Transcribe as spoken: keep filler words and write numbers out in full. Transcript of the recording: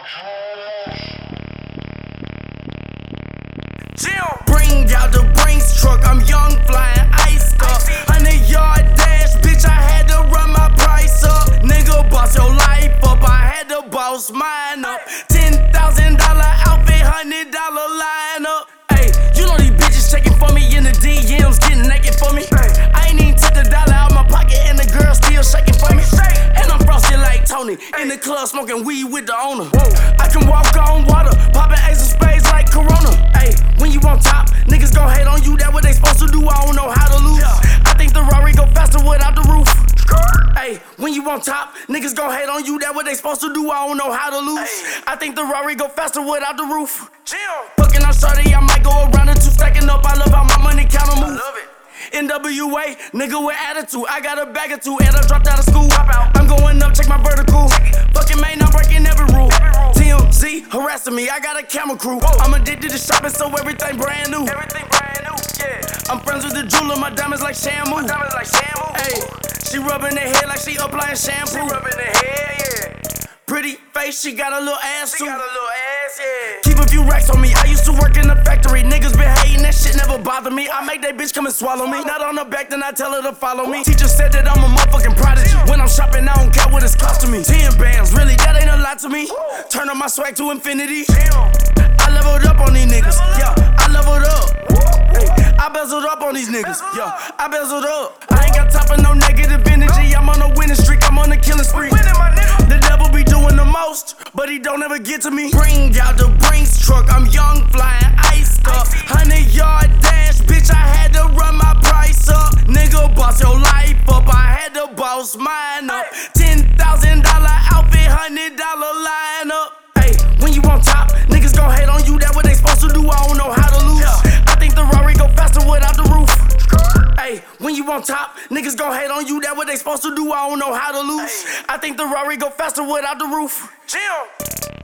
Bring out the Brinks truck, I'm young, flying iced up. Hundred yard dash, bitch, I had to run my price up. Nigga, boss your life up, I had to boss mine up. Ten thousand dollar outfit, hundred dollar line up. Hey, you know these bitches checking for me in the D Ms, getting naked for me. I ain't even took the dollar out my pocket, and the girl still shaking for me. And I'm frosty like Tony, in the club smoking weed with the owner. I can walk on water, popping ace of spades like Corona. Hey, when you on top, niggas gon' hate on you, that what they supposed to do, I don't know how to lose. I think the Rari go faster without the roof. Hey, when you on top, niggas gon' hate on you, that what they supposed to do, I don't know how to lose. I think the Rari go faster without the roof. Fucking on shorty, I might go around the two, stacking up, I love how my money counter move. N W A, nigga with attitude, I got a bag or two, and I dropped out of school. I'm going up, check my vertical. Fucking man, I'm breaking every rule. T M Z harassing me, I got a camera crew. I'm addicted to shopping, so everything brand new. Everything brand new, yeah. I'm friends with the jeweler, my diamonds like Shamu. My diamonds like Shamu. Hey, she rubbing her head like she applying shampoo. She rubbing her head, yeah. Pretty face, she got a little ass too. She got a little ass, yeah. Keep a few racks on me. I used to work in the factory. Niggas been hating, that shit never bothered me. I make that bitch come and swallow me. Not on her back, then I tell her to follow me. Teacher said that I'm a motherfucking prodigy. When I'm shopping, I don't care what it's costing me. Ten bands, really, that ain't a lot to me. Turn up my swag to infinity. I leveled up on these niggas. Yeah, I leveled up. Hey, I bezeled up on these niggas. Yeah, I bezeled up. I ain't got time for no negative energy. I'm on a winning streak. I'm on a killing spree. The devil be doing the most, but he don't ever get to me. Bring out the Brinks truck, I'm young, flying iced up. Hundred yard dash, bitch, I had to run my price up. Nigga, boss your life up, I had to boss mine up. Ten thousand dollar outfit, hundred dollar line up. Hey, when you on top, niggas gon' hate on you, that what they supposed to do, I don't know how to lose. I think the Rari go faster without the roof. Hey, when you on top, niggas gon' hate on you, that what they supposed to do, I don't know how to lose. I think the Rari go faster without the roof. Jim.